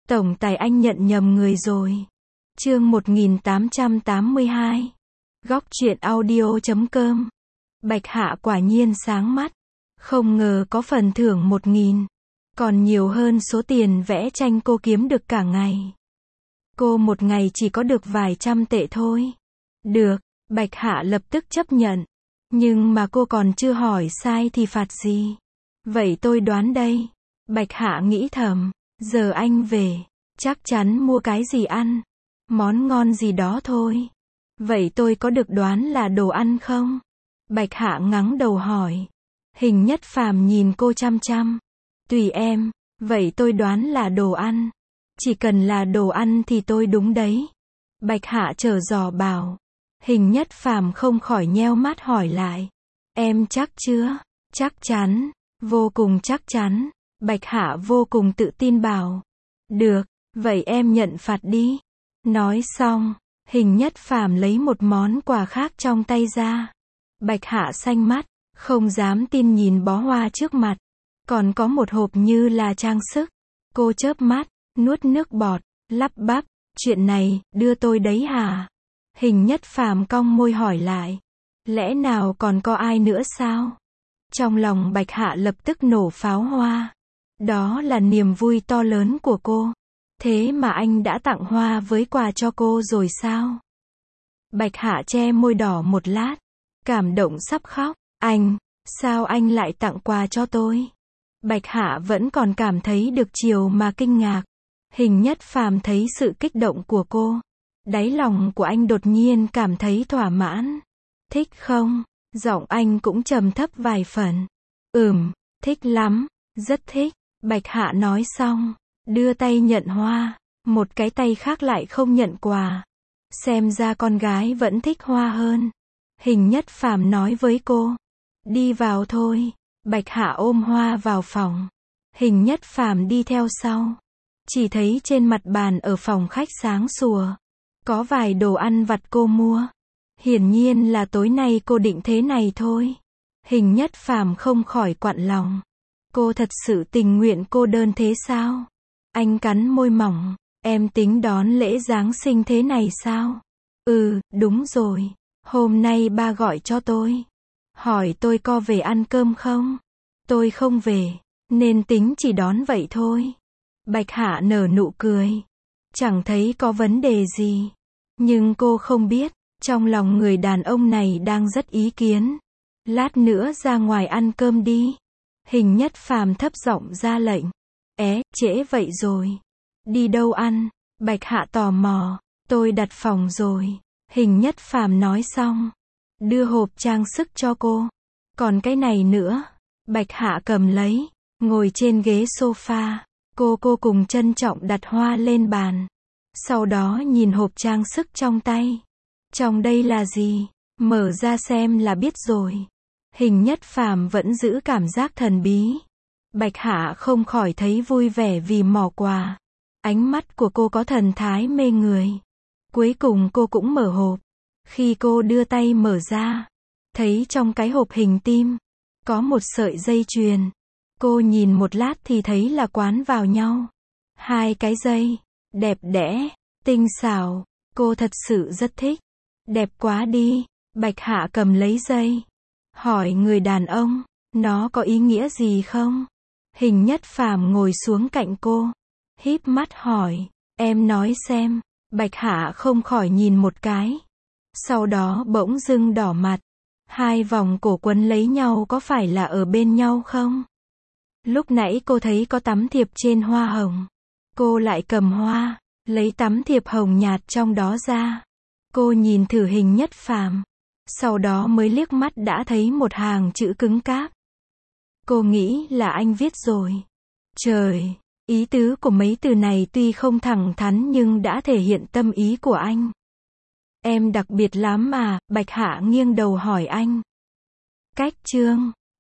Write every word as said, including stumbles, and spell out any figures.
Tổng tài anh nhận nhầm người rồi. Chương một nghìn tám trăm tám mươi hai. Góc truyện audio chấm com. Bạch Hạ quả nhiên sáng mắt. Không ngờ có phần thưởng một nghìn. Còn nhiều hơn số tiền vẽ tranh cô kiếm được cả ngày. Cô một ngày chỉ có được vài trăm tệ thôi. Được, Bạch Hạ lập tức chấp nhận. Nhưng mà cô còn chưa hỏi sai thì phạt gì? Vậy tôi đoán đây. Bạch Hạ nghĩ thầm, giờ anh về, chắc chắn mua cái gì ăn, món ngon gì đó thôi. Vậy tôi có được đoán là đồ ăn không? Bạch Hạ ngẩng đầu hỏi. Hình Nhất Phàm nhìn cô chăm chăm. Tùy em, vậy tôi đoán là đồ ăn. Chỉ cần là đồ ăn thì tôi đúng đấy. Bạch Hạ trở giò bảo. Hình Nhất Phàm không khỏi nheo mắt hỏi lại. Em chắc chưa? Chắc chắn, vô cùng chắc chắn. Bạch Hạ vô cùng tự tin bảo. Được, vậy em nhận phạt đi. Nói xong, Hình Nhất Phàm lấy một món quà khác trong tay ra. Bạch Hạ xanh mắt, không dám tin nhìn bó hoa trước mặt. Còn có một hộp như là trang sức. Cô chớp mắt, nuốt nước bọt, lắp bắp. Chuyện này, đưa tôi đấy hả? Hình Nhất Phàm cong môi hỏi lại. Lẽ nào còn có ai nữa sao? Trong lòng Bạch Hạ lập tức nổ pháo hoa. Đó là niềm vui to lớn của cô. Thế mà anh đã tặng hoa với quà cho cô rồi sao? Bạch Hạ che môi đỏ một lát. Cảm động sắp khóc. Anh, sao anh lại tặng quà cho tôi? Bạch Hạ vẫn còn cảm thấy được chiều mà kinh ngạc. Hình Nhất Phàm thấy sự kích động của cô. Đáy lòng của anh đột nhiên cảm thấy thỏa mãn. Thích không? Giọng anh cũng trầm thấp vài phần. Ừm, thích lắm, rất thích. Bạch Hạ nói xong, đưa tay nhận hoa. Một cái tay khác lại không nhận quà. Xem ra con gái vẫn thích hoa hơn. Hình Nhất Phàm nói với cô. Đi vào thôi. Bạch Hạ ôm hoa vào phòng. Hình Nhất Phàm đi theo sau. Chỉ thấy trên mặt bàn ở phòng khách sáng sủa. Có vài đồ ăn vặt cô mua. Hiển nhiên là tối nay cô định thế này thôi. Hình Nhất Phàm không khỏi quặn lòng. Cô thật sự tình nguyện cô đơn thế sao? Anh cắn môi mỏng. Em tính đón lễ Giáng sinh thế này sao? Ừ, đúng rồi. Hôm nay ba gọi cho tôi. Hỏi tôi có về ăn cơm không? Tôi không về, nên tính chỉ đón vậy thôi. Bạch Hạ nở nụ cười. Chẳng thấy có vấn đề gì. Nhưng cô không biết, trong lòng người đàn ông này đang rất ý kiến. Lát nữa ra ngoài ăn cơm đi. Hình Nhất Phàm thấp giọng ra lệnh. É, trễ vậy rồi. Đi đâu ăn? Bạch Hạ tò mò. Tôi đặt phòng rồi. Hình Nhất Phàm nói xong. Đưa hộp trang sức cho cô. Còn cái này nữa. Bạch Hạ cầm lấy. Ngồi trên ghế sofa. Cô cô cùng trân trọng đặt hoa lên bàn. Sau đó nhìn hộp trang sức trong tay. Trong đây là gì? Mở ra xem là biết rồi. Hình Nhất Phàm vẫn giữ cảm giác thần bí. Bạch Hạ không khỏi thấy vui vẻ vì mỏ quà. Ánh mắt của cô có thần thái mê người. Cuối cùng cô cũng mở hộp. Khi cô đưa tay mở ra, thấy trong cái hộp hình tim, có một sợi dây chuyền. Cô nhìn một lát thì thấy là quán vào nhau. Hai cái dây, đẹp đẽ, tinh xảo, cô thật sự rất thích. Đẹp quá đi. Bạch Hạ cầm lấy dây. Hỏi người đàn ông, nó có ý nghĩa gì không? Hình Nhất Phàm ngồi xuống cạnh cô. Híp mắt hỏi, em nói xem. Bạch Hạ không khỏi nhìn một cái. Sau đó bỗng dưng đỏ mặt. Hai vòng cổ quấn lấy nhau có phải là ở bên nhau không? Lúc nãy cô thấy có tấm thiệp trên hoa hồng. Cô lại cầm hoa, lấy tấm thiệp hồng nhạt trong đó ra. Cô nhìn thử Hình Nhất Phàm. Sau đó mới liếc mắt đã thấy một hàng chữ cứng cáp. Cô nghĩ là anh viết rồi. Trời, ý tứ của mấy từ này tuy không thẳng thắn nhưng đã thể hiện tâm ý của anh. Em đặc biệt lắm mà, Bạch Hạ nghiêng đầu hỏi anh. Cách chương.